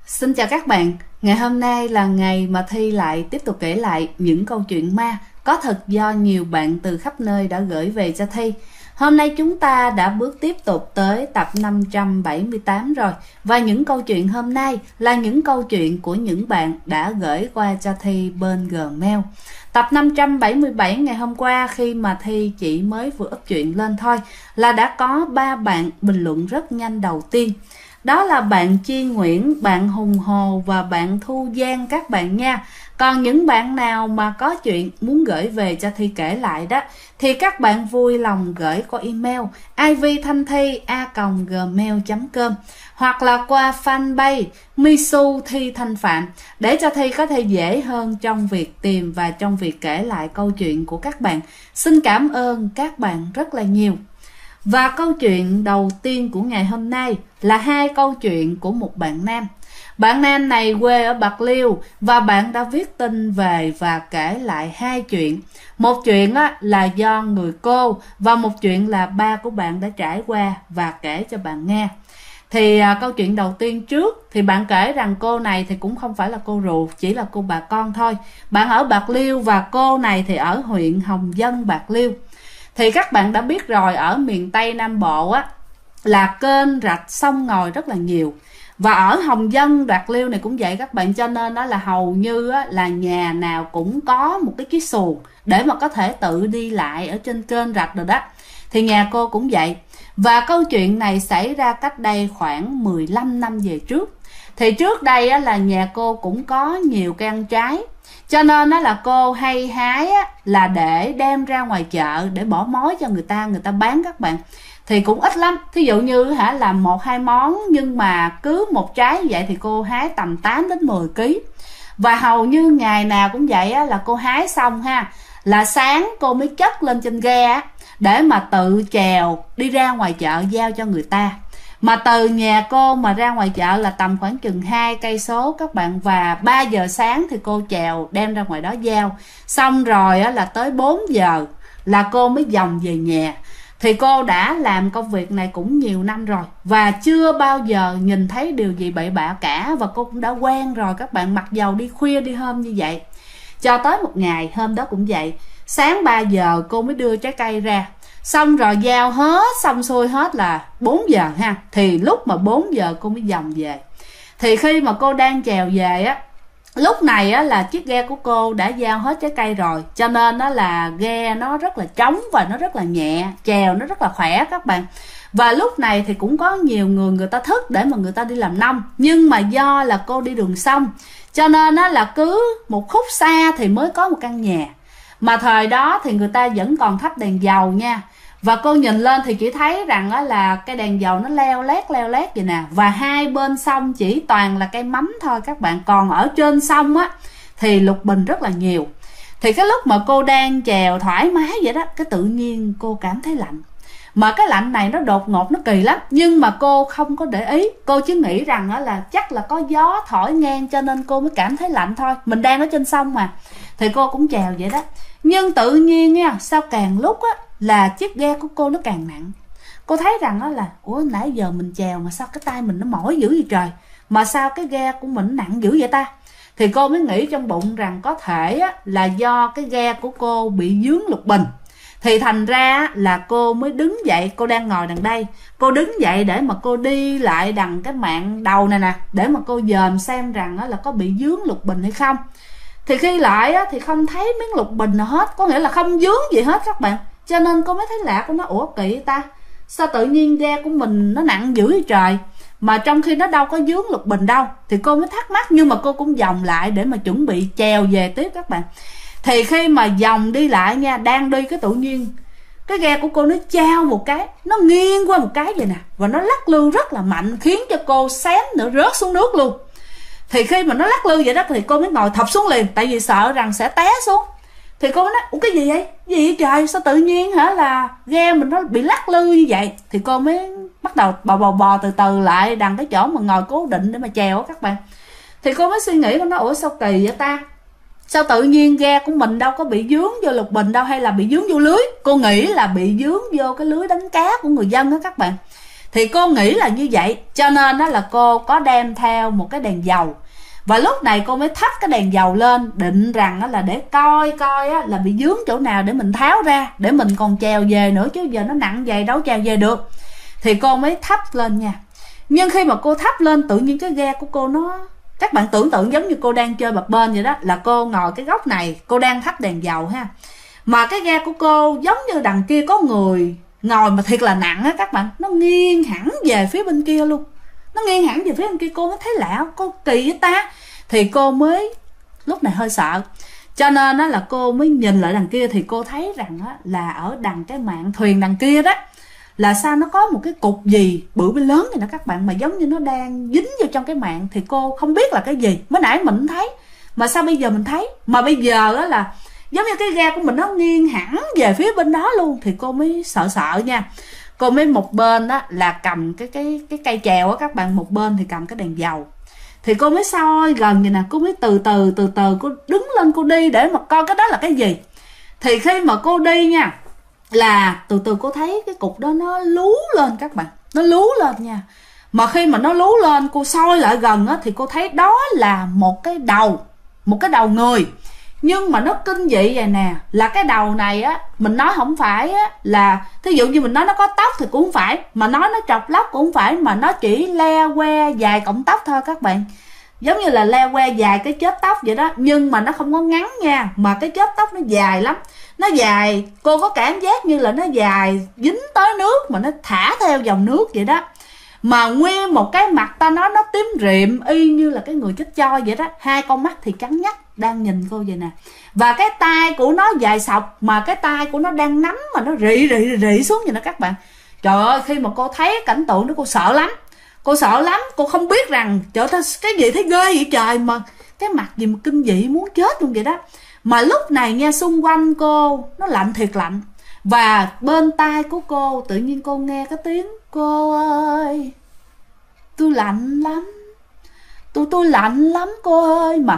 Xin chào các bạn, ngày hôm nay là ngày mà Thi lại tiếp tục kể lại những câu chuyện ma có thật do nhiều bạn từ khắp nơi đã gửi về cho Thi. Hôm nay chúng ta đã bước tiếp tục tới tập 578 rồi. Và những câu chuyện hôm nay là những câu chuyện của những bạn đã gửi qua cho Thi bên Gmail. Tập 577 ngày hôm qua khi mà Thi chỉ mới vừa up chuyện lên thôi là đã có 3 bạn bình luận rất nhanh đầu tiên. Đó là bạn Chi Nguyễn, bạn Hùng Hồ và bạn Thu Giang các bạn nha. Còn những bạn nào mà có chuyện muốn gửi về cho Thi kể lại đó thì các bạn vui lòng gửi qua email ivthanthi@gmail.com hoặc là qua fanpage Misu Thi Thanh Phạm để cho Thi có thể dễ hơn trong việc tìm và trong việc kể lại câu chuyện của các bạn. Xin cảm ơn các bạn rất là nhiều. Và câu chuyện đầu tiên của ngày hôm nay là 2 câu chuyện của một bạn nam. Bạn nam này quê ở Bạc Liêu và bạn đã viết tin về và kể lại 2 chuyện. Một chuyện là do người cô và một chuyện là ba của bạn đã trải qua và kể cho bạn nghe. Thì câu chuyện đầu tiên trước thì bạn kể rằng cô này thì cũng không phải là cô ruột, chỉ là cô bà con thôi. Bạn ở Bạc Liêu và cô này thì ở huyện Hồng Dân, Bạc Liêu. Thì các bạn đã biết rồi, ở miền Tây Nam Bộ là kênh rạch sông ngòi rất là nhiều. Và ở Hồng Dân, Bạc Liêu này cũng vậy các bạn, cho nên đó là hầu như là nhà nào cũng có một cái chiếc xuồng để mà có thể tự đi lại ở trên kênh rạch rồi đó. Thì nhà cô cũng vậy. Và câu chuyện này xảy ra cách đây khoảng 15 năm về trước. Thì trước đây là nhà cô cũng có nhiều cây ăn trái, cho nên là cô hay hái là để đem ra ngoài chợ để bỏ mối cho người ta bán các bạn. Thì cũng ít lắm, thí dụ như làm 1-2 món, nhưng mà cứ một trái như vậy thì cô hái tầm 8 đến 10 kg. Và hầu như ngày nào cũng vậy là cô hái xong là sáng cô mới chất lên trên ghe để mà tự chèo đi ra ngoài chợ giao cho người ta. Mà từ nhà cô mà ra ngoài chợ là tầm khoảng chừng 2 cây số các bạn, và 3 giờ sáng thì cô chèo đem ra ngoài đó giao. Xong rồi là tới 4 giờ là cô mới vòng về nhà. Thì cô đã làm công việc này cũng nhiều năm rồi và chưa bao giờ nhìn thấy điều gì bậy bạ cả, và cô cũng đã quen rồi các bạn, mặc dầu đi khuya đi hôm như vậy. Cho tới một ngày hôm đó cũng vậy, sáng 3 giờ cô mới đưa trái cây ra. Xong rồi giao hết xong xuôi hết là 4 giờ thì lúc mà 4 giờ cô mới vòng về. Thì khi mà cô đang chèo về lúc này là chiếc ghe của cô đã giao hết trái cây rồi, cho nên là ghe nó rất là trống và nó rất là nhẹ, chèo nó rất là khỏe các bạn. Và lúc này thì cũng có nhiều người ta thức để mà người ta đi làm nông, nhưng mà do là cô đi đường sông cho nên là cứ một khúc xa thì mới có một căn nhà. Mà thời đó thì người ta vẫn còn thắp đèn dầu nha. Và cô nhìn lên thì chỉ thấy rằng là cái đèn dầu nó leo lét vậy nè. Và hai bên sông chỉ toàn là cây mắm thôi các bạn. Còn ở trên sông thì lục bình rất là nhiều. Thì cái lúc mà cô đang chèo thoải mái vậy đó, cái tự nhiên cô cảm thấy lạnh. Mà cái lạnh này nó đột ngột, nó kỳ lắm. Nhưng mà cô không có để ý. Cô chỉ nghĩ rằng là chắc là có gió thổi ngang cho nên cô mới cảm thấy lạnh thôi. Mình đang ở trên sông mà. Thì cô cũng chèo vậy đó. Nhưng tự nhiên nha, sao càng lúc là chiếc ghe của cô nó càng nặng. Cô thấy rằng là ủa nãy giờ mình chèo mà sao cái tay mình nó mỏi dữ vậy trời, mà sao cái ghe của mình nặng dữ vậy ta. Thì cô mới nghĩ trong bụng rằng có thể là do cái ghe của cô bị dướng lục bình. Thì thành ra là cô mới đứng dậy. Cô đang ngồi đằng đây, cô đứng dậy để mà cô đi lại đằng cái mạn đầu này nè, để mà cô dòm xem rằng là có bị dướng lục bình hay không. Thì khi lại thì không thấy miếng lục bình nào hết, có nghĩa là không dướng gì hết các bạn. Cho nên cô mới thấy lạ, cô nói ủa kỳ ta, sao tự nhiên ghe của mình nó nặng dữ vậy trời, mà trong khi nó đâu có dướng lục bình đâu. Thì cô mới thắc mắc, nhưng mà cô cũng vòng lại để mà chuẩn bị chèo về tiếp các bạn. Thì khi mà vòng đi lại nha, đang đi cái tự nhiên cái ghe của cô nó trao một cái, nó nghiêng qua một cái vậy nè, và nó lắc lư rất là mạnh, khiến cho cô xém nữa rớt xuống nước luôn. Thì khi mà nó lắc lư vậy đó thì cô mới ngồi thập xuống liền, tại vì sợ rằng sẽ té xuống. Thì cô mới nói ủa cái gì vậy, gì vậy trời, sao tự nhiên là ghe mình nó bị lắc lư như vậy. Thì cô mới bắt đầu bò từ từ lại đằng cái chỗ mà ngồi cố định để mà chèo các bạn. Thì cô mới suy nghĩ, cô nói ủa sao kỳ vậy ta, sao tự nhiên ghe của mình đâu có bị dướng vô lục bình đâu, hay là bị dướng vô lưới. Cô nghĩ là bị dướng vô cái lưới đánh cá của người dân đó các bạn. Thì cô nghĩ là như vậy, cho nên đó là cô có đem theo một cái đèn dầu. Và lúc này cô mới thắp cái đèn dầu lên, định rằng đó là để coi là bị vướng chỗ nào để mình tháo ra, để mình còn trèo về nữa, chứ giờ nó nặng vậy đâu trèo về được. Thì cô mới thắp lên nha. Nhưng khi mà cô thắp lên, tự nhiên cái ghe của cô nó, các bạn tưởng tượng giống như cô đang chơi bập bênh vậy đó, là cô ngồi cái góc này, cô đang thắp đèn dầu ha. Mà cái ghe của cô giống như đằng kia có người ngồi mà thiệt là nặng á các bạn, nó nghiêng hẳn về phía bên kia luôn. Nó nghiêng hẳn về phía bên kia, cô mới thấy lạ, cô kỳ vậy ta. Thì cô mới lúc này hơi sợ, cho nên đó là cô mới nhìn lại đằng kia. Thì cô thấy rằng đó là ở đằng cái mạn thuyền đằng kia đó, là sao nó có một cái cục gì bự bên lớn vậy đó các bạn, mà giống như nó đang dính vô trong cái mạn. Thì cô không biết là cái gì, mới nãy mình không thấy mà sao bây giờ mình thấy, mà bây giờ đó là giống như cái ghe của mình nó nghiêng hẳn về phía bên đó luôn. Thì cô mới sợ nha. Cô mới một bên đó là cầm cái cây chèo á các bạn, một bên thì cầm cái đèn dầu. Thì cô mới soi gần vậy nè, cô mới từ từ cô đứng lên, cô đi để mà coi cái đó là cái gì. Thì khi mà cô đi nha, là từ từ cô thấy cái cục đó nó lú lên các bạn, nó lú lên nha. Mà khi mà nó lú lên, cô soi lại gần á, thì cô thấy đó là một cái đầu người. Nhưng mà nó kinh dị vậy nè, là cái đầu này á, mình nói không phải á là, thí dụ như mình nói nó có tóc thì cũng không phải, mà nói nó trọc lóc cũng không phải, mà nó chỉ le que dài cọng tóc thôi các bạn. Giống như là le que dài cái chớp tóc vậy đó, nhưng mà nó không có ngắn nha, mà cái chớp tóc nó dài lắm. Nó dài, cô có cảm giác như là nó dài dính tới nước, mà nó thả theo dòng nước vậy đó. Mà nguyên một cái mặt ta nói nó tím rịm y như là cái người chết choi vậy đó. Hai con mắt thì trắng nhách đang nhìn cô vậy nè. Và cái tay của nó dài sọc, mà cái tay của nó đang nắm mà nó rị xuống vậy đó các bạn. Trời ơi, khi mà cô thấy cảnh tượng đó cô sợ lắm. Cô không biết rằng trời ơi, cái gì thấy ghê vậy trời, mà cái mặt gì mà kinh dị muốn chết luôn vậy đó. Mà lúc này nha, xung quanh cô nó lạnh thiệt lạnh. Và bên tai của cô tự nhiên cô nghe cái tiếng: cô ơi, tôi lạnh lắm, tôi lạnh lắm cô ơi. Mà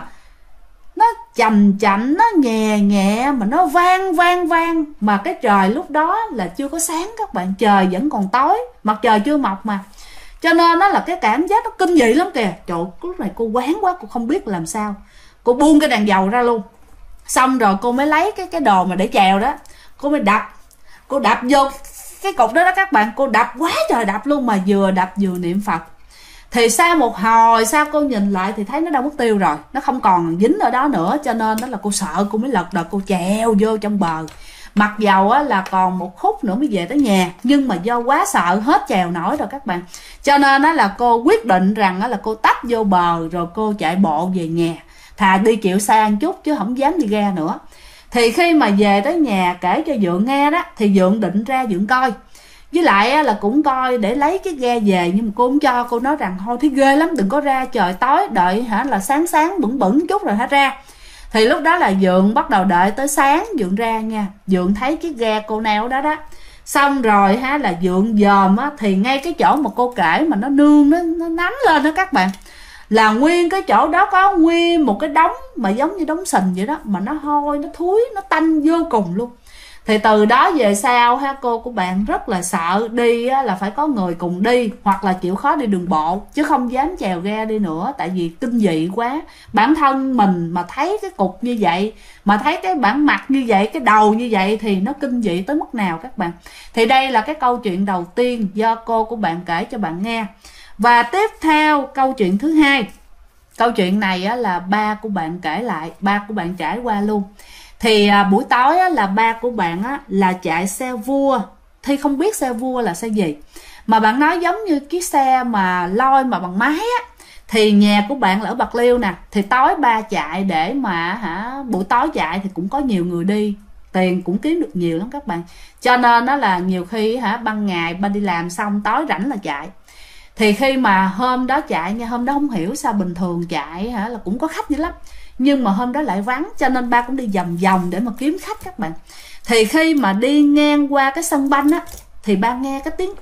nó chậm, nó nhẹ, mà nó vang. Mà cái trời lúc đó là chưa có sáng các bạn, trời vẫn còn tối, mặt trời chưa mọc mà. Cho nên nó là cái cảm giác nó kinh dị lắm kìa. Trời, lúc này cô quán quá, cô không biết làm sao. Cô buông cái đèn dầu ra luôn. Xong rồi cô mới lấy cái đồ mà để chèo đó, cô mới đập. Cô đập vô cái cục đó các bạn, cô đập quá trời đập luôn, mà vừa đập vừa niệm Phật. Thì sau một hồi sau cô nhìn lại thì thấy nó đâu mất tiêu rồi, nó không còn dính ở đó nữa. Cho nên đó là cô sợ, cô mới lật đật cô trèo vô trong bờ. Mặc dầu á, là còn một khúc nữa mới về tới nhà, nhưng mà do quá sợ hết trèo nổi rồi các bạn. Cho nên đó là cô quyết định rằng đó là cô tấp vô bờ rồi cô chạy bộ về nhà. Thà đi chịu xa một chút chứ không dám đi ra nữa. Thì khi mà về tới nhà kể cho Dượng nghe đó, thì Dượng định ra Dượng coi. Với lại là cũng coi để lấy cái ghe về, nhưng mà cô không cho. Cô nói rằng thôi thấy ghê lắm, đừng có ra, trời tối, đợi là sáng bẩn chút rồi hả ra. Thì lúc đó là Dượng bắt đầu đợi tới sáng Dượng ra nha. Dượng thấy cái ghe cô neo đó. Xong rồi là Dượng dòm á, thì ngay cái chỗ mà cô kể mà nó nương, nó nắm lên đó các bạn, là nguyên cái chỗ đó có nguyên một cái đống mà giống như đống sình vậy đó, mà nó hôi, nó thúi, nó tanh vô cùng luôn. Thì từ đó về sau cô của bạn rất là sợ đi là phải có người cùng đi, hoặc là chịu khó đi đường bộ, chứ không dám chèo ghe đi nữa, tại vì kinh dị quá. Bản thân mình mà thấy cái cục như vậy, mà thấy cái bản mặt như vậy, cái đầu như vậy thì nó kinh dị tới mức nào các bạn. Thì đây là cái câu chuyện đầu tiên do cô của bạn kể cho bạn nghe. Và tiếp theo câu chuyện thứ hai. Câu chuyện này là ba của bạn kể lại, ba của bạn trải qua luôn. Thì buổi tối là ba của bạn là chạy xe vua. Thì không biết xe vua là xe gì, mà bạn nói giống như cái xe mà lôi mà bằng máy á. Thì nhà của bạn là ở Bạc Liêu nè. Thì tối ba chạy để mà buổi tối chạy thì cũng có nhiều người đi, tiền cũng kiếm được nhiều lắm các bạn. Cho nên đó là nhiều khi ban ngày ba đi làm xong tối rảnh là chạy. Thì khi mà hôm đó chạy nha, hôm đó không hiểu sao bình thường chạy là cũng có khách dữ lắm, nhưng mà hôm đó lại vắng, cho nên ba cũng đi vòng để mà kiếm khách các bạn. Thì khi mà đi ngang qua cái sân banh á, thì ba nghe cái tiếng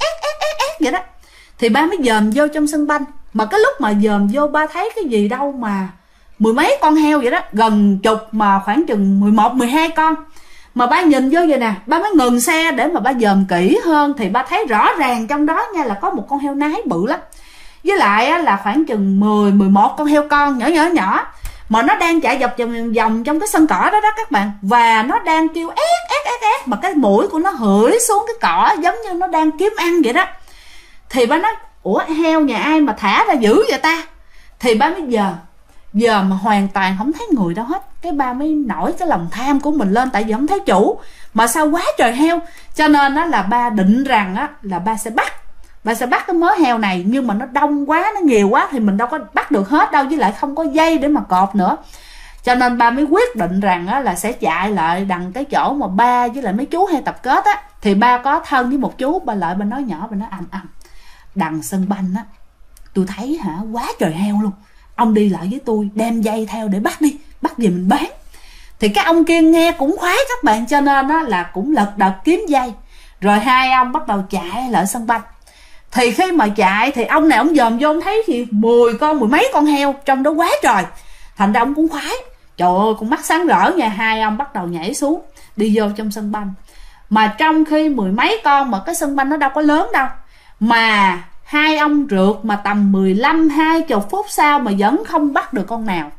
ét vậy đó. Thì ba mới dòm vô trong sân banh. Mà cái lúc mà dòm vô ba thấy cái gì đâu mà mười mấy con heo vậy đó, gần chục, mà khoảng chừng 11-12 con. Mà ba nhìn vô vậy nè, ba mới ngừng xe để mà ba dòm kỹ hơn, thì ba thấy rõ ràng trong đó nha là có một con heo nái bự lắm, với lại á, là khoảng chừng 10-11 con heo con nhỏ mà nó đang chạy dọc vòng trong cái sân cỏ đó đó các bạn, và nó đang kêu ét mà cái mũi của nó hửi xuống cái cỏ giống như nó đang kiếm ăn vậy đó. Thì ba nói ủa heo nhà ai mà thả ra dữ vậy ta? Thì ba mới giờ mà hoàn toàn không thấy người đâu hết. Cái ba mới nổi cái lòng tham của mình lên, tại vì không thấy chủ mà sao quá trời heo, cho nên đó là ba định rằng á là ba sẽ bắt cái mớ heo này, nhưng mà nó đông quá, nó nhiều quá thì mình đâu có bắt được hết đâu, với lại không có dây để mà cột nữa. Cho nên ba mới quyết định rằng á là sẽ chạy lại đằng cái chỗ mà ba với lại mấy chú hay tập kết á. Thì ba có thân với một chú, ba lại ba nói nhỏ, ba nói ầm đằng sân banh á tôi thấy hả quá trời heo luôn, ông đi lại với tôi đem dây theo để bắt đi, bắt về mình bán. Thì cái ông kia nghe cũng khoái các bạn, cho nên á là cũng lật đật kiếm dây, rồi hai ông bắt đầu chạy lại sân banh. Thì khi mà chạy thì ông này ông dòm vô, ông thấy thì 10 mấy con heo trong đó quá trời, thành ra ông cũng khoái. Trời ơi con mắt sáng rỡ nha. Hai ông bắt đầu nhảy xuống đi vô trong sân banh, mà trong khi 10 mấy con, mà cái sân banh nó đâu có lớn đâu, mà hai ông rượt mà tầm 15-20 phút sau mà vẫn không bắt được con nào,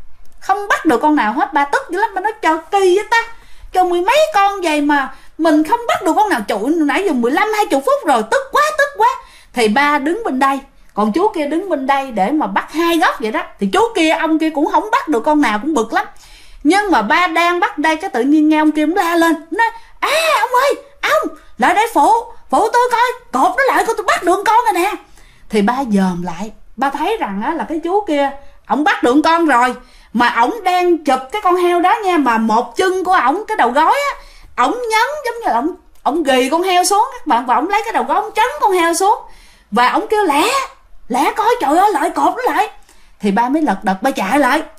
hết. Ba tức dữ lắm, ba nói trời kỳ vậy ta, trời 10 mấy con vậy mà mình không bắt được con nào. Trời nãy giờ 15-20 phút rồi, tức quá. Thì ba đứng bên đây, còn chú kia đứng bên đây để mà bắt hai góc vậy đó. Thì chú kia, ông kia cũng không bắt được con nào, cũng bực lắm. Nhưng mà ba đang bắt đây, cái tự nhiên nghe ông kia cũng la lên, nói ông ơi, ông lại đây phụ tôi coi, cột nó lại coi tôi bắt được con rồi nè. Thì ba dòm lại, ba thấy rằng á là cái chú kia ổng bắt được con rồi, mà ổng đang chụp cái con heo đó nha, mà một chân của ổng, cái đầu gối á, ổng nhấn giống như là ổng ghì con heo xuống các bạn, và ổng lấy cái đầu gối ổng trấn con heo xuống, và ổng kêu lẹ coi, trời ơi lại cột nó lại. Thì ba mới lật đật ba chạy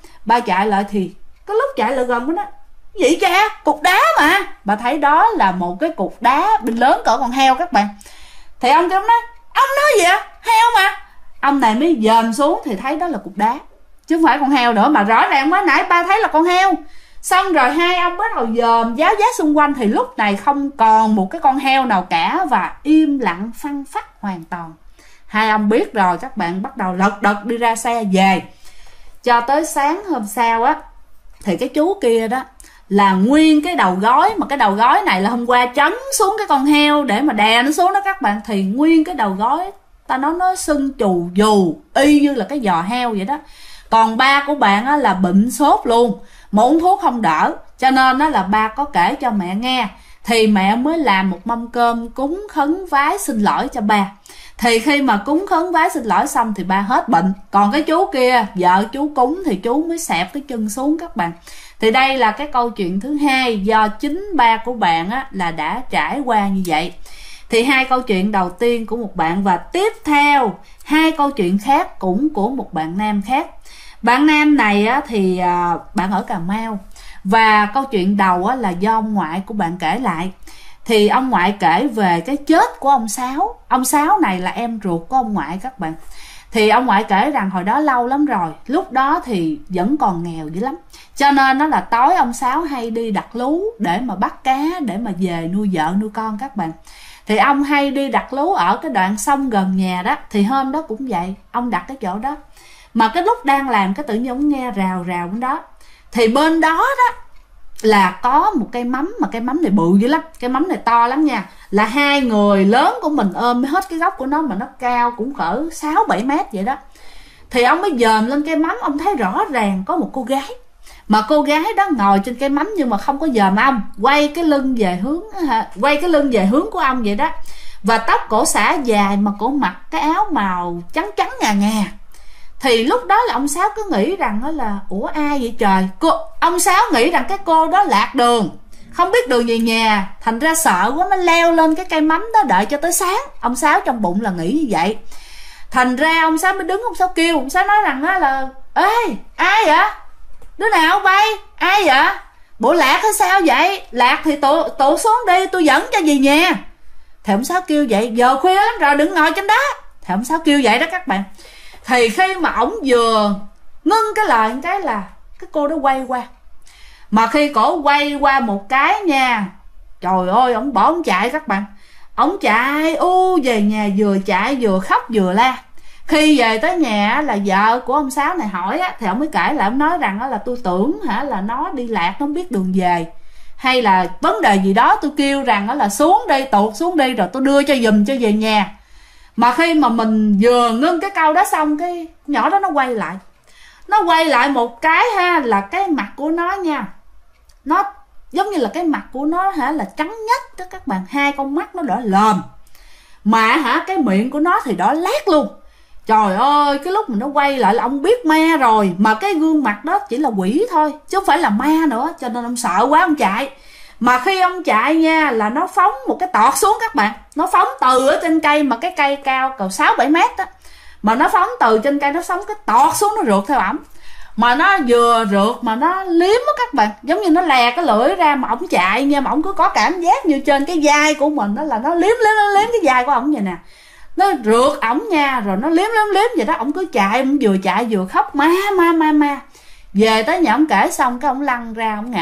lại. Thì cái lúc chạy lại gần đó, vậy cha, cục đá mà. Bà thấy đó là một cái cục đá bên lớn cỡ con heo các bạn. Thì ông kia nói, ông nói gì ạ? Heo mà. Ông này mới dòm xuống thì thấy đó là cục đá, chứ không phải con heo nữa, mà rõ ràng mới nãy ba thấy là con heo. Xong rồi hai ông bắt đầu dòm giáo giác xung quanh, thì lúc này không còn một cái con heo nào cả, và im lặng phăng phắc hoàn toàn. Hai ông biết rồi, các bạn bắt đầu lật đật đi ra xe về. Cho tới sáng hôm sau á, thì cái chú kia đó là nguyên cái đầu gối, mà cái đầu gối này là hôm qua trấn xuống cái con heo để mà đè nó xuống đó các bạn. Thì nguyên cái đầu gối ta nói nó sưng chù dù y như là cái giò heo vậy đó. Còn ba của bạn á là bệnh sốt luôn, mà uống thuốc không đỡ, cho nên á là ba có kể cho mẹ nghe. Thì mẹ mới làm một mâm cơm cúng khấn vái xin lỗi cho ba. Thì khi mà cúng khấn vái xin lỗi xong thì ba hết bệnh. Còn cái chú kia, vợ chú cúng thì chú mới xẹp cái chân xuống các bạn. Thì đây là cái câu chuyện thứ hai do chính ba của bạn á, là đã trải qua như vậy. Thì hai câu chuyện đầu tiên của một bạn, và tiếp theo hai câu chuyện khác cũng của một bạn nam khác. Bạn nam này á, thì bạn ở Cà Mau, và câu chuyện đầu á, là do ông ngoại của bạn kể lại. Thì ông ngoại kể về cái chết của ông Sáu. Ông Sáu này là em ruột của ông ngoại các bạn. Thì ông ngoại kể rằng hồi đó lâu lắm rồi, lúc đó thì vẫn còn nghèo dữ lắm, cho nên nó là tối ông Sáu hay đi đặt lú để mà bắt cá, để mà về nuôi vợ nuôi con các bạn. Thì ông hay đi đặt lú ở cái đoạn sông gần nhà đó. Thì hôm đó cũng vậy, ông đặt cái chỗ đó, mà cái lúc đang làm cái tự nhiên ông nghe rào bên đó. Thì bên đó đó là có một cây mắm, mà cây mắm này bự dữ lắm, cây mắm này to lắm nha, là hai người lớn của mình ôm hết cái gốc của nó, mà nó cao cũng cỡ 6-7 mét vậy đó. Thì ông mới dòm lên cây mắm, ông thấy rõ ràng có một cô gái, mà cô gái đó ngồi trên cây mắm nhưng mà không có dòm ông, quay cái lưng về hướng của ông vậy đó. Và tóc cổ xõa dài, mà cổ mặc cái áo màu trắng ngà. Thì lúc đó là ông Sáu cứ nghĩ rằng đó là ủa ai vậy trời. Ông Sáu nghĩ rằng cái cô đó lạc đường, không biết đường về nhà, thành ra sợ quá nó leo lên cái cây mắm đó đợi cho tới sáng. Ông Sáu trong bụng là nghĩ như vậy. Thành ra ông Sáu mới đứng, ông Sáu kêu, ông Sáu nói rằng đó là ê ai vậy, đứa nào bay, ai vậy, bộ lạc hay sao vậy? Lạc thì tụ xuống đi, tôi dẫn cho về nhà. Thì ông Sáu kêu vậy, giờ khuya lắm rồi đừng ngồi trên đó. Thì ông Sáu kêu vậy đó các bạn. Thì khi mà ổng vừa ngưng cái lời cái là cái cô đó quay qua, mà khi cổ quay qua một cái nha, Trời ơi, ổng bỏ ổng chạy các bạn. Ổng chạy về nhà, vừa chạy vừa khóc vừa la. Khi về tới nhà là vợ của ông Sáu này hỏi á, thì ông mới kể lại, ông nói rằng là tôi tưởng là nó đi lạc, nó không biết đường về, hay là vấn đề gì đó, tôi kêu rằng là xuống đi, tụt xuống đi rồi tôi đưa cho giùm cho về nhà. Mà khi mà mình vừa ngưng cái câu đó xong, cái nhỏ đó nó quay lại một cái là cái mặt của nó nha, nó giống như là cái mặt của nó là trắng nhất đó các bạn, hai con mắt nó đỏ lòm, mà cái miệng của nó thì đỏ lét luôn. Trời ơi, cái lúc mà nó quay lại là ông biết ma rồi, mà cái gương mặt đó chỉ là quỷ thôi chứ không phải là ma nữa, cho nên ông sợ quá ông chạy. Mà khi ông chạy nha là nó phóng một cái tọt xuống các bạn, nó phóng từ ở trên cây, mà cái cây cao cầu 6-7 mét đó, mà nó phóng từ trên cây, nó phóng cái tọt xuống, nó rượt theo ổng. Mà nó vừa rượt mà nó liếm á các bạn, giống như nó lè cái lưỡi ra, mà ổng chạy nha, mà ổng cứ có cảm giác như trên cái vai của mình đó là nó liếm cái vai của ổng vậy nè, nó rượt ổng nha, rồi nó liếm vậy đó. Ổng cứ chạy, ổng vừa chạy vừa khóc ma. Về tới nhà ổng kể xong, cái ổng lăn ra, ổng ngã,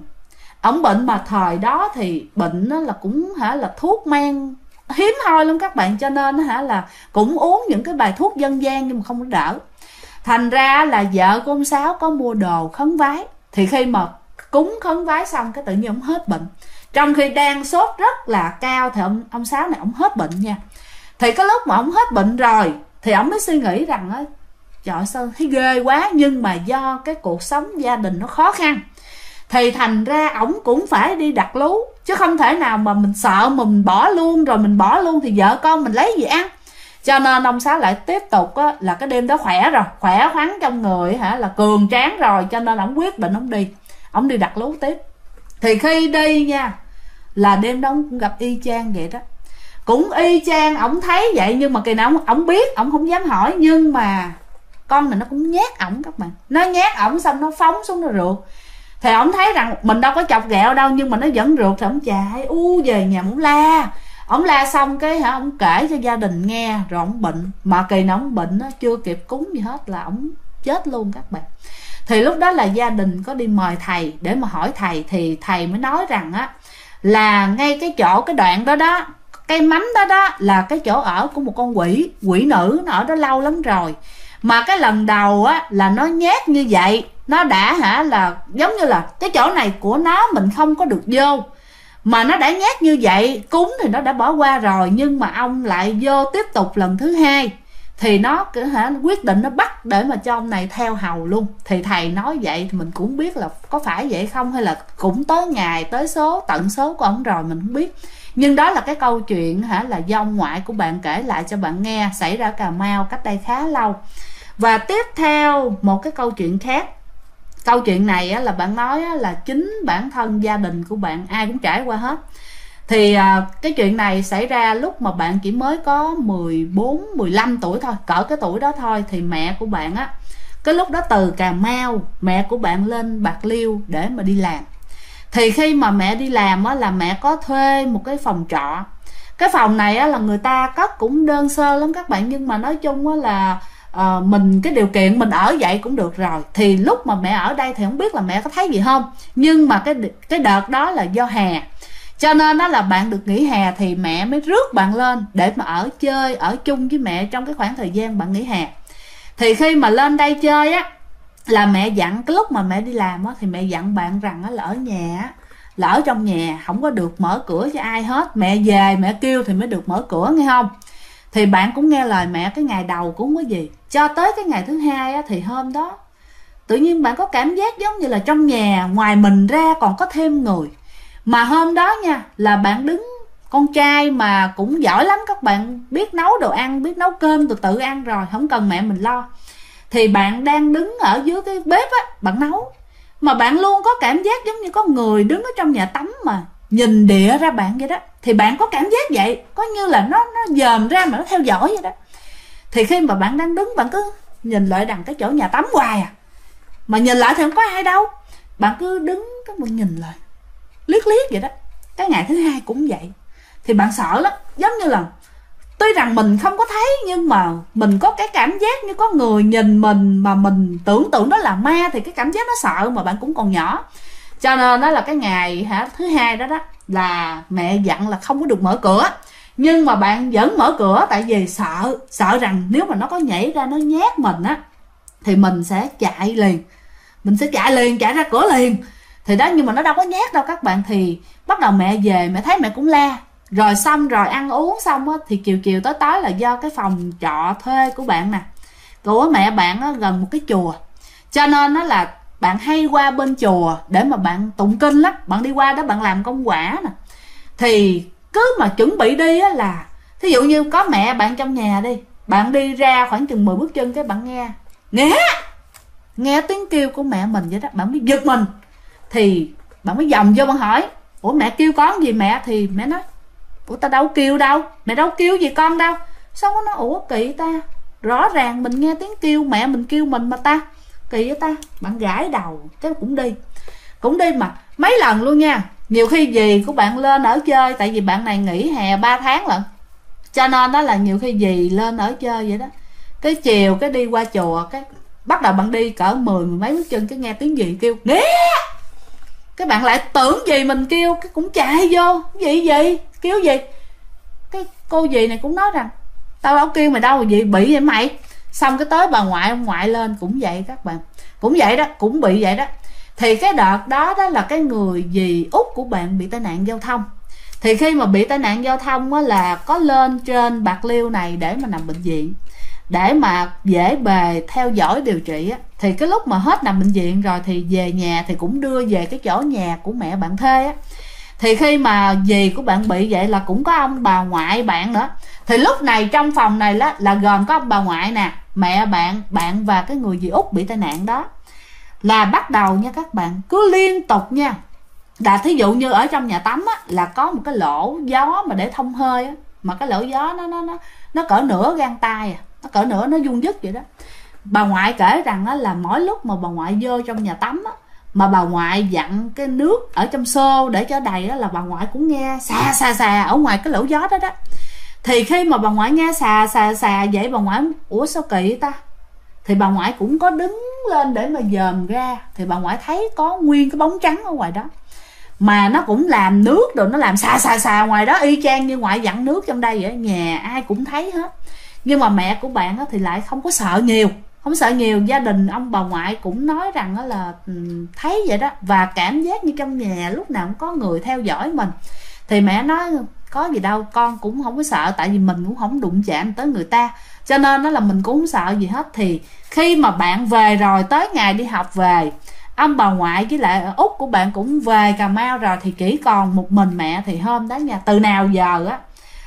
ổng bệnh. Mà thời đó thì bệnh đó là cũng là thuốc men hiếm hoi lắm các bạn, cho nên là cũng uống những cái bài thuốc dân gian nhưng mà không có đỡ. Thành ra là vợ của ông Sáu có mua đồ khấn vái, thì khi mà cúng khấn vái xong, cái tự nhiên ông hết bệnh, trong khi đang sốt rất là cao. Thì ông Sáu này ông hết bệnh nha. Thì cái lúc mà ông hết bệnh rồi thì ông mới suy nghĩ rằng á, trời sao thấy ghê quá, nhưng mà do cái cuộc sống gia đình nó khó khăn, thì thành ra ổng cũng phải đi đặt lú, chứ không thể nào mà mình sợ mà mình bỏ luôn, rồi mình bỏ luôn thì vợ con mình lấy gì ăn. Cho nên ông Sáu lại tiếp tục á, là cái đêm đó khỏe rồi, khỏe khoắn trong người là cường tráng rồi, cho nên ổng quyết định ổng đi đặt lú tiếp. Thì khi đi nha, là đêm đó ổng cũng gặp y chang vậy đó, cũng y chang. Ổng thấy vậy nhưng mà kỳ nào ổng biết, ổng không dám hỏi, nhưng mà con này nó cũng nhát ổng các bạn, nó nhát ổng xong nó phóng xuống nó rượt. Thì ổng thấy rằng mình đâu có chọc ghẹo đâu, nhưng mà nó vẫn rượt, thì ổng chạy về nhà ổng la xong cái ổng kể cho gia đình nghe, rồi ổng bệnh. Mà kỳ nào ổng bệnh chưa kịp cúng gì hết là ổng chết luôn các bạn. Thì lúc đó là gia đình có đi mời thầy để mà hỏi thầy, thì thầy mới nói rằng á, là ngay cái chỗ cái đoạn đó cây mắm đó là cái chỗ ở của một con quỷ nữ, nó ở đó lâu lắm rồi. Mà cái lần đầu á là nó nhát như vậy, nó đã là giống như là cái chỗ này của nó mình không có được vô, mà nó đã nhát như vậy. Cúng thì nó đã bỏ qua rồi, nhưng mà ông lại vô tiếp tục lần thứ hai, thì nó quyết định nó bắt để mà cho ông này theo hầu luôn. Thì thầy nói vậy thì mình cũng biết là có phải vậy không, hay là cũng tới ngày tới tận số của ông rồi, mình không biết. Nhưng đó là cái câu chuyện là do ông ngoại của bạn kể lại cho bạn nghe, xảy ra ở Cà Mau cách đây khá lâu. Và tiếp theo một cái câu chuyện khác. Câu chuyện này là bạn nói là chính bản thân gia đình của bạn ai cũng trải qua hết. Thì cái chuyện này xảy ra lúc mà bạn chỉ mới có 14-15 tuổi thôi, cỡ cái tuổi đó thôi. Thì mẹ của bạn cái lúc đó từ Cà Mau mẹ của bạn lên Bạc Liêu để mà đi làm. Thì khi mà mẹ đi làm là mẹ có thuê một cái phòng trọ. Cái phòng này là người ta cất cũng đơn sơ lắm các bạn, nhưng mà nói chung là mình cái điều kiện mình ở vậy cũng được rồi. Thì lúc mà mẹ ở đây thì không biết là mẹ có thấy gì không, nhưng mà cái đợt đó là do hè, cho nên đó là bạn được nghỉ hè, thì mẹ mới rước bạn lên để mà ở chơi, ở chung với mẹ trong cái khoảng thời gian bạn nghỉ hè. Thì khi mà lên đây chơi là mẹ dặn, cái lúc mà mẹ đi làm thì mẹ dặn bạn rằng là ở nhà là ở trong nhà không có được mở cửa cho ai hết, mẹ về mẹ kêu thì mới được mở cửa, nghe không? Thì bạn cũng nghe lời mẹ. Cái ngày đầu cũng không có gì, cho tới cái ngày thứ hai thì hôm đó tự nhiên bạn có cảm giác giống như là trong nhà ngoài mình ra còn có thêm người. Mà hôm đó nha là bạn đứng, con trai mà cũng giỏi lắm các bạn, biết nấu đồ ăn, biết nấu cơm tự ăn rồi, không cần mẹ mình lo. Thì bạn đang đứng ở dưới cái bếp bạn nấu, mà bạn luôn có cảm giác giống như có người đứng ở trong nhà tắm mà nhìn địa ra bạn vậy đó. Thì bạn có cảm giác vậy, có như là nó dòm ra mà nó theo dõi vậy đó. Thì khi mà bạn đang đứng, bạn cứ nhìn lại đằng cái chỗ nhà tắm hoài mà nhìn lại thì không có ai đâu. Bạn cứ đứng cái mình nhìn lại liếc vậy đó. Cái ngày thứ hai cũng vậy. Thì bạn sợ lắm, giống như là tuy rằng mình không có thấy, nhưng mà mình có cái cảm giác như có người nhìn mình, mà mình tưởng tượng đó là ma, thì cái cảm giác nó sợ, mà bạn cũng còn nhỏ. Cho nên đó là cái ngày thứ hai đó là mẹ dặn là không có được mở cửa, nhưng mà bạn vẫn mở cửa, tại vì sợ rằng nếu mà nó có nhảy ra nó nhát mình á thì mình sẽ chạy liền, chạy ra cửa liền. Thì đó, nhưng mà nó đâu có nhát đâu các bạn. Thì bắt đầu mẹ về, mẹ thấy mẹ cũng la, rồi xong rồi ăn uống xong á, thì chiều tối là do cái phòng trọ thuê của bạn nè, của mẹ bạn á, gần một cái chùa, cho nên nó là bạn hay qua bên chùa để mà bạn tụng kinh lắm. Bạn đi qua đó bạn làm công quả nè, thì cứ mà chuẩn bị đi á, là thí dụ như có mẹ bạn trong nhà đi, bạn đi ra khoảng chừng 10 bước chân cái bạn nghe tiếng kêu của mẹ mình vậy đó, bạn mới giật mình. Thì bạn mới vòng vô bạn hỏi: ủa mẹ kêu con gì mẹ? Thì mẹ nói: ủa tao đâu kêu đâu, mẹ đâu kêu gì con đâu. Xong nó nói: ủa kỳ ta, rõ ràng mình nghe tiếng kêu mẹ mình kêu mình mà ta, kỳ vậy ta. Bạn gãi đầu cái cũng đi mà mấy lần luôn nha. Nhiều khi dì của bạn lên ở chơi, tại vì bạn này nghỉ hè 3 tháng lận, cho nên đó là nhiều khi dì lên ở chơi vậy đó. Cái chiều cái đi qua chùa, cái bắt đầu bạn đi cỡ 10 mấy bước chân cái nghe tiếng dì kêu nghe, cái bạn lại tưởng dì mình kêu, cái cũng chạy vô: gì kêu gì? Cái cô dì này cũng nói rằng: tao đâu kêu mày đâu, dì bị vậy mày. Xong cái tới bà ngoại, ông ngoại lên cũng vậy các bạn, cũng vậy đó, cũng bị vậy đó. Thì cái đợt đó là cái người dì út của bạn bị tai nạn giao thông. Thì khi mà bị tai nạn giao thông á, là có lên trên Bạc Liêu này để mà nằm bệnh viện, để mà dễ bề theo dõi điều trị á. Thì cái lúc mà hết nằm bệnh viện rồi thì về nhà, thì cũng đưa về cái chỗ nhà của mẹ bạn thuê á. Thì khi mà dì của bạn bị vậy là cũng có ông bà ngoại bạn nữa. Thì lúc này trong phòng này là gồm có ông bà ngoại nè, mẹ bạn và cái người dì út bị tai nạn đó. Là bắt đầu nha các bạn, cứ liên tục nha, là thí dụ như ở trong nhà tắm á, là có một cái lỗ gió mà để thông hơi á, mà cái lỗ gió nó cỡ nửa gang tay nó cỡ nửa, nó vuông vức vậy đó. Bà ngoại kể rằng á, là mỗi lúc mà bà ngoại vô trong nhà tắm á, mà bà ngoại dặn cái nước ở trong xô để cho đầy á, là bà ngoại cũng nghe xà ở ngoài cái lỗ gió đó. Thì khi mà bà ngoại nghe xà vậy, bà ngoại: ủa sao kỳ ta? Thì bà ngoại cũng có đứng lên để mà dòm ra, thì bà ngoại thấy có nguyên cái bóng trắng ở ngoài đó, mà nó cũng làm nước rồi, nó làm xà ngoài đó, y chang như ngoại dặn nước trong đây vậy. Nhà ai cũng thấy hết. Nhưng mà mẹ của bạn thì lại không có sợ nhiều. Gia đình ông bà ngoại cũng nói rằng là thấy vậy đó, và cảm giác như trong nhà lúc nào cũng có người theo dõi mình. Thì mẹ nói: có gì đâu, con cũng không có sợ, tại vì mình cũng không đụng chạm tới người ta, cho nên đó là mình cũng không sợ gì hết. Thì khi mà bạn về rồi, tới ngày đi học về, ông bà ngoại với lại út của bạn cũng về Cà Mau rồi, thì chỉ còn một mình mẹ. Thì hôm đó nha, từ nào giờ á,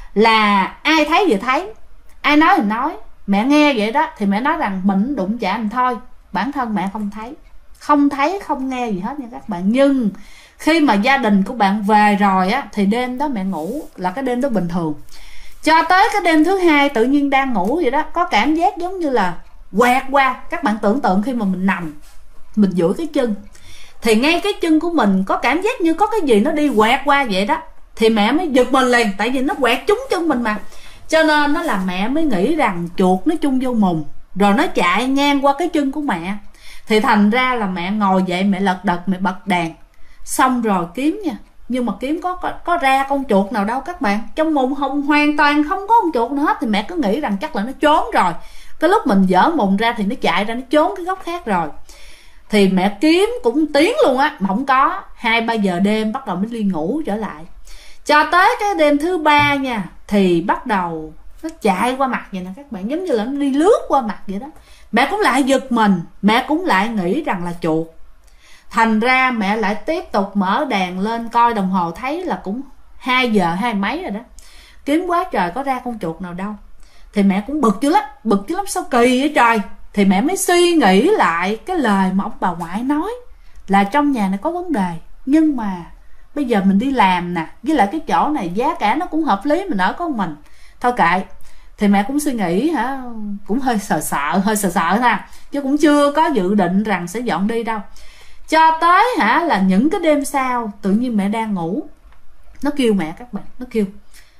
là ai thấy gì thấy, ai nói thì nói, mẹ nghe vậy đó. Thì mẹ nói rằng mình đụng chạm thôi, bản thân mẹ không thấy không nghe gì hết nha các bạn. Nhưng khi mà gia đình của bạn về rồi á, thì đêm đó mẹ ngủ là cái đêm đó bình thường, cho tới cái đêm thứ hai tự nhiên đang ngủ vậy đó, có cảm giác giống như là quẹt qua. Các bạn tưởng tượng khi mà mình nằm, mình duỗi cái chân, thì ngay cái chân của mình có cảm giác như có cái gì nó đi quẹt qua vậy đó. Thì mẹ mới giật mình liền, tại vì nó quẹt trúng chân mình mà. Cho nên nó là mẹ mới nghĩ rằng chuột nó chung vô mùng, rồi nó chạy ngang qua cái chân của mẹ. Thì thành ra là mẹ ngồi dậy, mẹ lật đật, mẹ bật đèn, xong rồi kiếm nha. Nhưng mà kiếm có ra con chuột nào đâu các bạn. Trong mùng hoàn toàn không có con chuột nào hết. Thì mẹ cứ nghĩ rằng chắc là nó trốn rồi. Cái lúc mình dở mùng ra thì nó chạy ra, nó trốn cái góc khác rồi. Thì mẹ kiếm cũng tiếng luôn á, mà không có. 2-3 giờ đêm bắt đầu mới đi ngủ trở lại. Cho tới cái đêm thứ 3 nha, thì bắt đầu nó chạy qua mặt vậy nè các bạn, giống như là nó đi lướt qua mặt vậy đó. Mẹ cũng lại giật mình, mẹ cũng lại nghĩ rằng là chuột. Thành ra mẹ lại tiếp tục mở đèn lên coi đồng hồ, thấy là cũng 2 giờ 2 mấy rồi đó. Kiếm quá trời có ra con chuột nào đâu. Thì mẹ cũng bực chứ lắm, sao kỳ vậy trời. Thì mẹ mới suy nghĩ lại cái lời mà ông bà ngoại nói, là trong nhà này có vấn đề, nhưng mà bây giờ mình đi làm nè, với lại cái chỗ này giá cả nó cũng hợp lý, mình ở có mình, thôi kệ. Thì mẹ cũng suy nghĩ cũng hơi sợ ha, chứ cũng chưa có dự định rằng sẽ dọn đi đâu. Cho tới là những cái đêm sau, tự nhiên mẹ đang ngủ, nó kêu mẹ các bạn, nó kêu: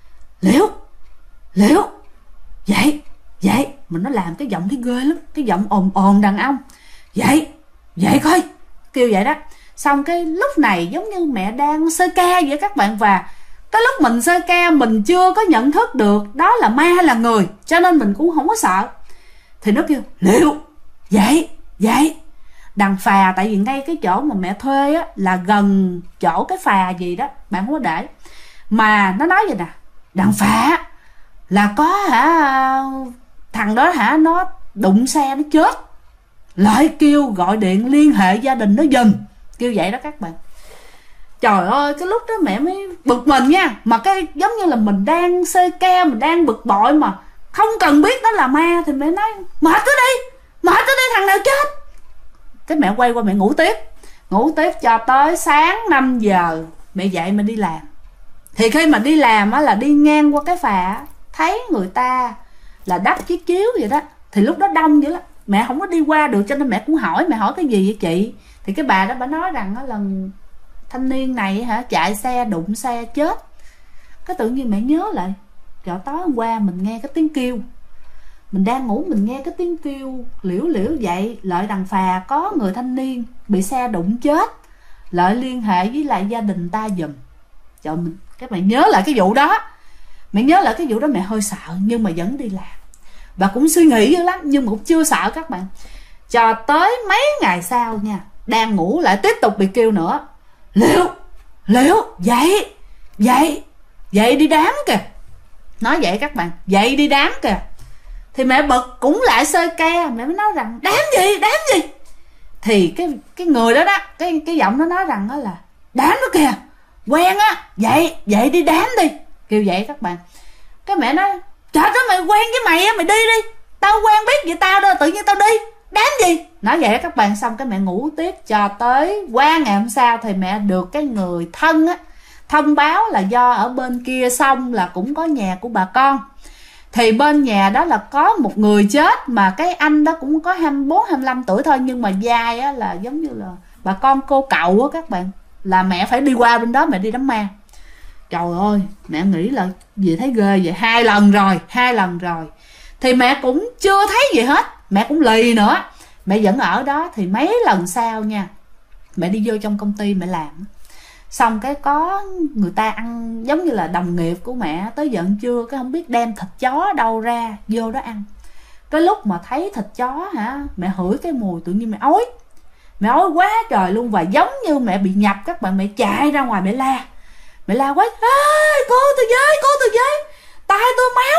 Liễu dậy. Mà nó làm cái giọng thấy ghê lắm, cái giọng ồn đàn ông: dậy coi, kêu vậy đó. Xong cái lúc này giống như mẹ đang sơ ca vậy các bạn, và cái lúc mình sơ ca mình chưa có nhận thức được đó là ma hay là người, cho nên mình cũng không có sợ. Thì nó kêu Liệu dậy. Đằng phà, tại vì ngay cái chỗ mà mẹ thuê á là gần chỗ cái phà gì đó, bạn không có để, mà nó nói vậy nè: đằng phà là có thằng đó nó đụng xe nó chết, lại kêu gọi điện liên hệ gia đình nó giùm, kêu vậy đó các bạn. Trời ơi, cái lúc đó mẹ mới bực mình nha. Mà cái giống như là mình đang xê ke, mình đang bực bội mà không cần biết đó là ma, thì mẹ nói mệt tới đi thằng nào chết. Cái mẹ quay qua mẹ ngủ tiếp cho tới sáng 5 giờ mẹ dậy mẹ đi làm. Thì khi mà đi làm á là đi ngang qua cái phà, thấy người ta là đắp chiếc chiếu vậy đó, thì lúc đó đông dữ lắm, mẹ không có đi qua được, cho nên mẹ cũng hỏi: mẹ hỏi cái gì vậy chị? Thì cái bà đó bà nói rằng là thanh niên này chạy xe đụng xe chết. Cái tự nhiên mẹ nhớ lại, trời, tối hôm qua mình nghe cái tiếng kêu, mình đang ngủ mình nghe cái tiếng kêu liễu vậy, lợi đằng phà có người thanh niên bị xe đụng chết, lợi liên hệ với lại gia đình ta giùm. Trời, các bạn nhớ lại cái vụ đó. Mẹ nhớ lại cái vụ đó mẹ hơi sợ, nhưng mà vẫn đi làm. Và cũng suy nghĩ dữ lắm, nhưng mà cũng chưa sợ các bạn. Cho tới mấy ngày sau nha, đang ngủ lại tiếp tục bị kêu nữa: Liệu dậy đi đám kìa. Nói vậy các bạn, dậy đi đám kìa. Thì mẹ bực cũng lại sơi ke, mẹ mới nói rằng đám gì. Thì cái người đó cái giọng nó nói rằng đó là đám đó kìa, quen á, dậy đi đám đi, kêu vậy các bạn. Cái mẹ nói trời ơi, mày quen với mày á, mày đi đi, tao quen biết vậy tao đâu, tự nhiên tao đi đám gì. Nói vậy các bạn. Xong cái mẹ ngủ tiếp cho tới qua ngày hôm sau thì mẹ được cái người thân á thông báo là do ở bên kia sông là cũng có nhà của bà con, thì bên nhà đó là có một người chết, mà cái anh đó cũng có 24, 25 tuổi thôi, nhưng mà vai á là giống như là bà con cô cậu á các bạn, là mẹ phải đi qua bên đó mẹ đi đám ma. Trời ơi, mẹ nghĩ là gì thấy ghê vậy. 2 lần rồi thì mẹ cũng chưa thấy gì hết, mẹ cũng lì nữa, mẹ vẫn ở đó. Thì mấy lần sau nha, mẹ đi vô trong công ty mẹ làm, xong cái có người ta ăn, giống như là đồng nghiệp của mẹ tới giờ trưa, cái không biết đem thịt chó đâu ra vô đó ăn. Cái lúc mà thấy thịt chó mẹ hửi cái mùi tự nhiên mẹ ói quá trời luôn, và giống như mẹ bị nhập các bạn. Mẹ chạy ra ngoài mẹ la quát: cô tôi với, tay tôi máu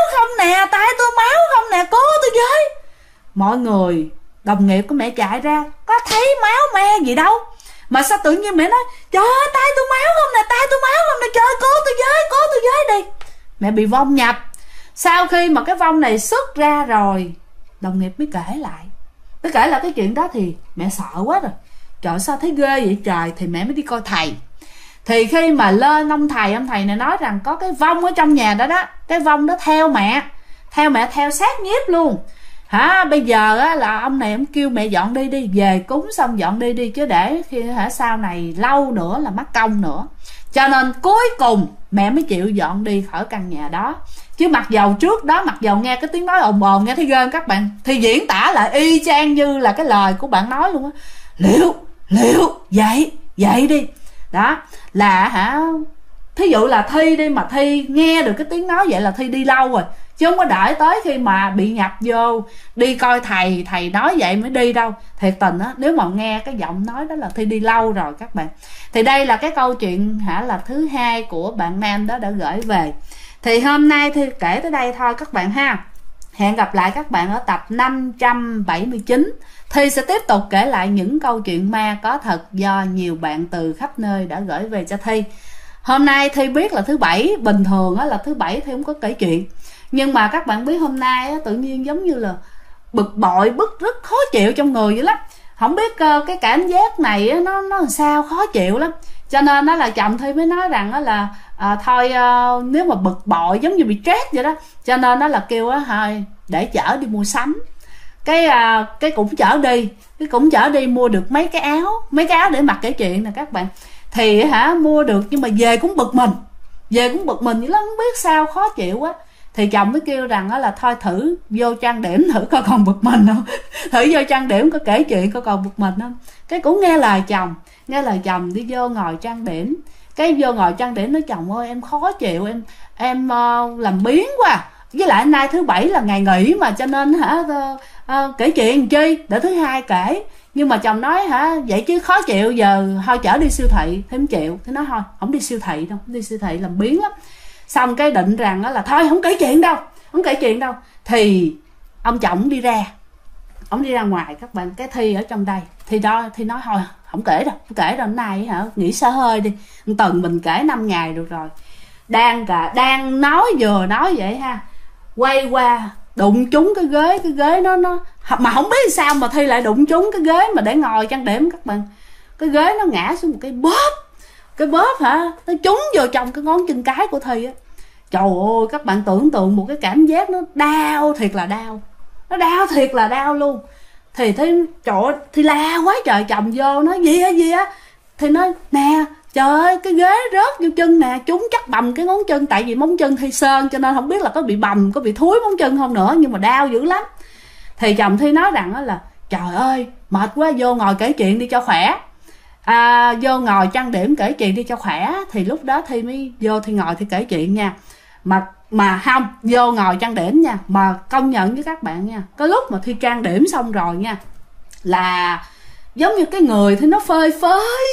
không nè, cô tôi với. Mọi người đồng nghiệp của mẹ chạy ra, có thấy máu me gì đâu, mà sao tự nhiên mẹ nói trời ơi, tay tôi máu không nè, trời, cô tôi với đi. Mẹ bị vong nhập. Sau khi mà cái vong này xuất ra rồi, đồng nghiệp mới kể lại cái chuyện đó, thì mẹ sợ quá rồi. Trời, sao thấy ghê vậy trời. Thì mẹ mới đi coi thầy. Thì khi mà lên ông thầy này nói rằng có cái vong ở trong nhà đó, cái vong đó theo mẹ theo sát nhiếp luôn. Bây giờ á, là ông này ông kêu mẹ dọn đi, về cúng xong dọn đi, chứ để khi sau này lâu nữa là mắc công nữa. Cho nên cuối cùng mẹ mới chịu dọn đi khỏi căn nhà đó. Chứ mặc dầu trước đó, mặc dầu nghe cái tiếng nói ồn nghe thấy ghê các bạn, thì diễn tả lại y chang như là cái lời của bạn nói luôn á: Liệu dậy đi. Đó là thí dụ là Thi đi, mà Thi nghe được cái tiếng nói vậy là Thi đi lâu rồi, chứ không có đợi tới khi mà bị nhập vô đi coi thầy nói vậy mới đi đâu. Thiệt tình á, nếu mà nghe cái giọng nói đó là Thi đi lâu rồi các bạn. Thì đây là cái câu chuyện là thứ 2 của bạn nam đó đã gửi về. Thì hôm nay Thi kể tới đây thôi các bạn ha. Hẹn gặp lại các bạn ở tập 579. Thi sẽ tiếp tục kể lại những câu chuyện ma có thật do nhiều bạn từ khắp nơi đã gửi về cho Thi. Hôm nay Thi biết là thứ Bảy, bình thường là thứ Bảy Thi không có kể chuyện, nhưng mà các bạn biết hôm nay tự nhiên giống như là bực bội, bức rất khó chịu trong người dữ lắm. Không biết cái cảm giác này nó làm sao, khó chịu lắm. Cho nên đó là chồng Thi mới nói rằng đó là thôi nếu mà bực bội giống như bị stress vậy đó, cho nên đó là kêu thôi để chở đi mua sắm. Cái cũng chở đi mua được mấy cái áo để mặc kể chuyện nè các bạn. Thì mua được, nhưng mà về cũng bực mình vậy lắm, không biết sao, khó chịu quá. Thì chồng mới kêu rằng đó là thôi thử vô trang điểm thử coi còn bực mình không, thử vô trang điểm có kể chuyện coi còn bực mình không. cái cũng nghe lời chồng đi vô ngồi trang điểm. Cái vô ngồi trang điểm nói chồng ơi em khó chịu, em làm biếng quá, với lại nay thứ bảy là ngày nghỉ mà, cho nên kể chuyện chi để thứ hai kể. Nhưng mà chồng nói vậy chứ khó chịu, giờ thôi chở đi siêu thị. Thế không chịu, thế nói thôi không đi siêu thị đâu, không đi siêu thị làm biếng lắm. Xong cái định rằng là thôi không kể chuyện đâu, thì ông chồng đi ra ngoài các bạn. Cái Thi ở trong đây, Thi nói thôi không kể đâu, nay nghỉ xả hơi đi, tuần mình kể 5 ngày được rồi. Đang nói, vừa nói vậy quay qua đụng trúng cái ghế nó mà không biết sao mà Thi lại đụng trúng cái ghế mà để ngồi trang điểm các bạn. Cái ghế nó ngã xuống một cái bóp nó trúng vô trong cái ngón chân cái của Thi á. Trời ơi, các bạn tưởng tượng một cái cảm giác nó đau thiệt là đau luôn. Thì thấy trời ơi, thì la quá trời. Chồng vô nói gì á, thì nói nè trời ơi cái ghế rớt vô chân nè, trúng chắc bầm cái ngón chân. Tại vì móng chân Thi sơn cho nên không biết là có bị bầm, có bị thúi móng chân không nữa, nhưng mà đau dữ lắm. Thì chồng Thi nói rằng đó là trời ơi mệt quá, vô ngồi kể chuyện đi cho khỏe, vô ngồi trang điểm kể chuyện đi cho khỏe. Thì lúc đó Thi mới vô, Thi ngồi Thi kể chuyện nha. Mà không vô ngồi trang điểm nha, mà công nhận với các bạn nha, cái lúc mà Thi trang điểm xong rồi nha, là giống như cái người thì nó phơi phới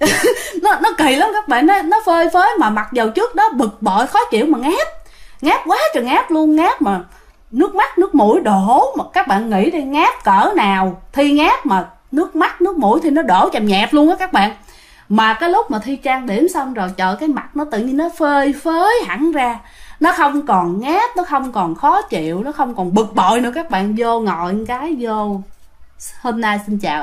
nó kỳ lắm các bạn, nó phơi phới. Mà mặc dầu trước đó bực bội khó chịu mà ngáp quá trời ngáp luôn, ngáp mà nước mắt nước mũi đổ. Mà các bạn nghĩ đi, ngáp cỡ nào, Thi ngáp mà nước mắt nước mũi thì nó đổ chầm nhẹp luôn á các bạn. Mà cái lúc mà Thi trang điểm xong rồi, trời, cái mặt nó tự nhiên nó phơi phới hẳn ra, nó không còn ngáp, nó không còn khó chịu, nó không còn bực bội nữa các bạn. Vô ngồi một cái vô, hôm nay xin chào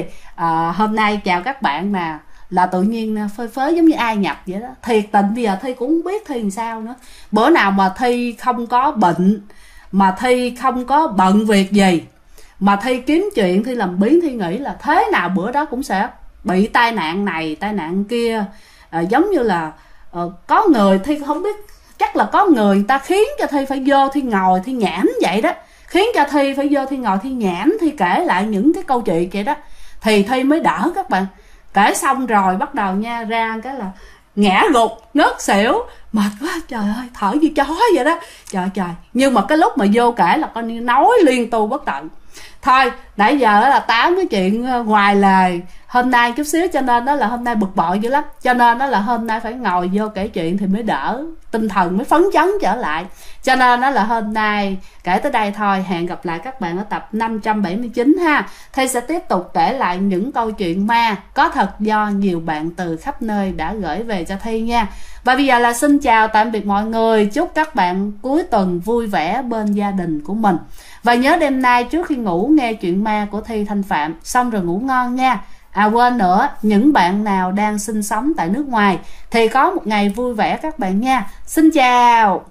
hôm nay chào các bạn nè, là tự nhiên phơi phới giống như ai nhập vậy đó. Thiệt tình bây giờ Thi cũng không biết Thi làm sao nữa. Bữa nào mà Thi không có bệnh, mà Thi không có bận việc gì, mà Thi kiếm chuyện, Thi làm biếng, Thi nghĩ là thế nào bữa đó cũng sẽ bị tai nạn này tai nạn kia. Giống như là có người, Thi không biết, chắc là có người ta khiến cho Thi phải vô Thi ngồi Thi nhảm vậy đó, khiến cho Thi phải vô Thi ngồi Thi nhảm, Thi kể lại những cái câu chuyện vậy đó, thì Thi mới đỡ các bạn. Kể xong rồi bắt đầu nha, ra cái là ngã gục ngất xỉu, mệt quá trời ơi, thở như chó vậy đó, trời. Nhưng mà cái lúc mà vô kể là coi như nói liên tu bất tận. Thôi nãy giờ là tám cái chuyện ngoài lời hôm nay chút xíu, cho nên đó là hôm nay bực bội dữ lắm, cho nên đó là hôm nay phải ngồi vô kể chuyện thì mới đỡ, tinh thần mới phấn chấn trở lại. Cho nên đó là hôm nay kể tới đây thôi. Hẹn gặp lại các bạn ở tập 579 ha. Thi sẽ tiếp tục kể lại những câu chuyện ma có thật do nhiều bạn từ khắp nơi đã gửi về cho Thi nha. Và bây giờ là xin chào tạm biệt mọi người, chúc các bạn cuối tuần vui vẻ bên gia đình của mình. Và nhớ đêm nay trước khi ngủ nghe chuyện ma của Thi Thanh Phạm, xong rồi ngủ ngon nha. Quên nữa, những bạn nào đang sinh sống tại nước ngoài thì có một ngày vui vẻ các bạn nha. Xin chào.